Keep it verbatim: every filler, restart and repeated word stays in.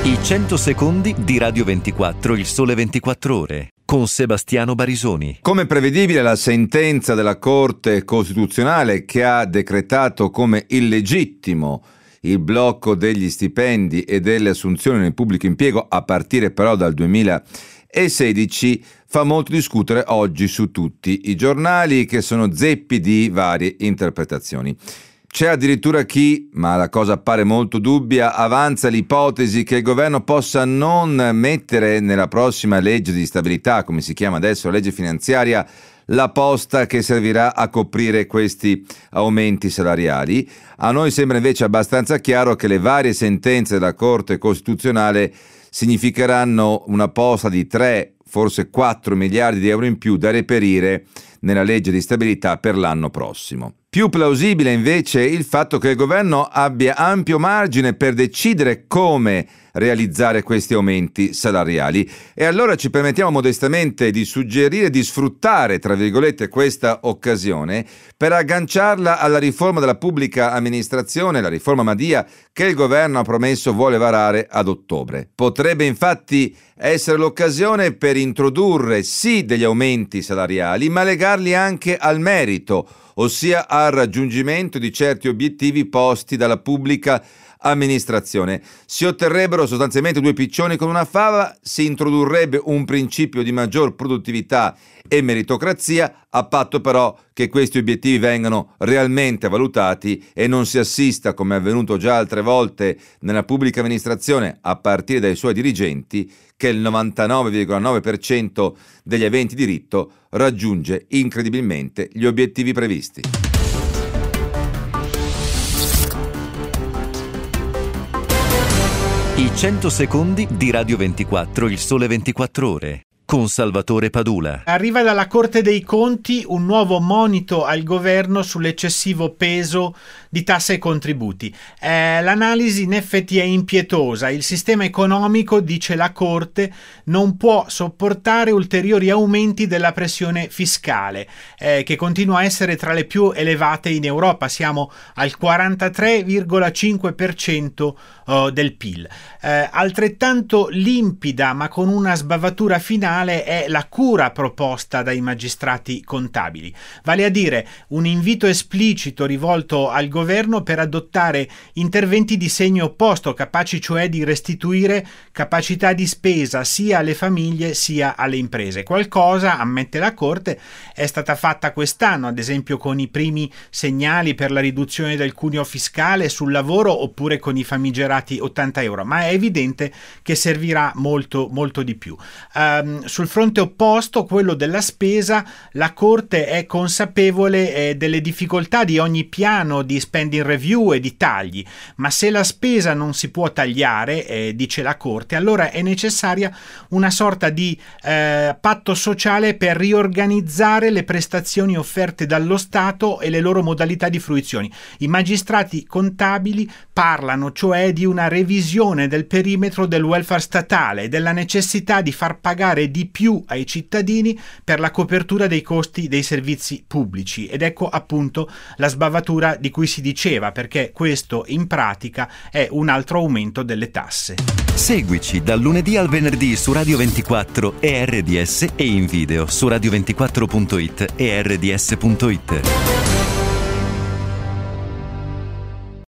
I cento secondi di Radio ventiquattro, il sole ventiquattro ore, con Sebastiano Barisoni. Come prevedibile, la sentenza della Corte Costituzionale che ha decretato come illegittimo il blocco degli stipendi e delle assunzioni nel pubblico impiego a partire però dal duemilasedici fa molto discutere oggi su tutti i giornali, che sono zeppi di varie interpretazioni. C'è addirittura chi, ma la cosa appare molto dubbia, avanza l'ipotesi che il governo possa non mettere nella prossima legge di stabilità, come si chiama adesso, legge finanziaria, la posta che servirà a coprire questi aumenti salariali. A noi sembra invece abbastanza chiaro che le varie sentenze della Corte Costituzionale significheranno una posta di tre, forse quattro miliardi di euro in più da reperire nella legge di stabilità per l'anno prossimo. Più plausibile invece il fatto che il governo abbia ampio margine per decidere come realizzare questi aumenti salariali, e allora ci permettiamo modestamente di suggerire di sfruttare, tra virgolette, questa occasione per agganciarla alla riforma della pubblica amministrazione, la riforma Madia, che il governo ha promesso vuole varare ad ottobre. Potrebbe infatti essere l'occasione per introdurre sì degli aumenti salariali, ma legarli anche al merito, ossia al raggiungimento di certi obiettivi posti dalla pubblica amministrazione. Si otterrebbero sostanzialmente due piccioni con una fava, si introdurrebbe un principio di maggior produttività e meritocrazia, a patto però che questi obiettivi vengano realmente valutati e non si assista, come è avvenuto già altre volte nella pubblica amministrazione, a partire dai suoi dirigenti, che il novantanove virgola nove per cento degli aventi diritto raggiunge incredibilmente gli obiettivi previsti. I cento secondi di Radio ventiquattro, il sole ventiquattro ore, con Salvatore Padula. Arriva dalla Corte dei Conti un nuovo monito al governo sull'eccessivo peso di tasse e contributi. Eh, l'analisi in effetti è impietosa. Il sistema economico, dice la Corte, non può sopportare ulteriori aumenti della pressione fiscale, eh, che continua a essere tra le più elevate in Europa. Siamo al quarantatré virgola cinque per cento uh, del P I L. Eh, altrettanto limpida, ma con una sbavatura finale, è la cura proposta dai magistrati contabili, vale a dire un invito esplicito rivolto al governo per adottare interventi di segno opposto, capaci cioè di restituire capacità di spesa sia alle famiglie sia alle imprese. Qualcosa, ammette la Corte, è stata fatta quest'anno, ad esempio con i primi segnali per la riduzione del cuneo fiscale sul lavoro oppure con i famigerati ottanta euro, ma è evidente che servirà molto molto di più. Um, Sul fronte opposto, quello della spesa, la Corte è consapevole eh, delle difficoltà di ogni piano di spending review e di tagli, ma se la spesa non si può tagliare, eh, dice la Corte, allora è necessaria una sorta di eh, patto sociale per riorganizzare le prestazioni offerte dallo Stato e le loro modalità di fruizione. I magistrati contabili parlano cioè di una revisione del perimetro del welfare statale e della necessità di far pagare di di più ai cittadini per la copertura dei costi dei servizi pubblici, ed ecco appunto la sbavatura di cui si diceva, perché questo in pratica è un altro aumento delle tasse. Seguici dal lunedì al venerdì su Radio ventiquattro e R D S e in video su radio ventiquattro punto it e R D S punto it.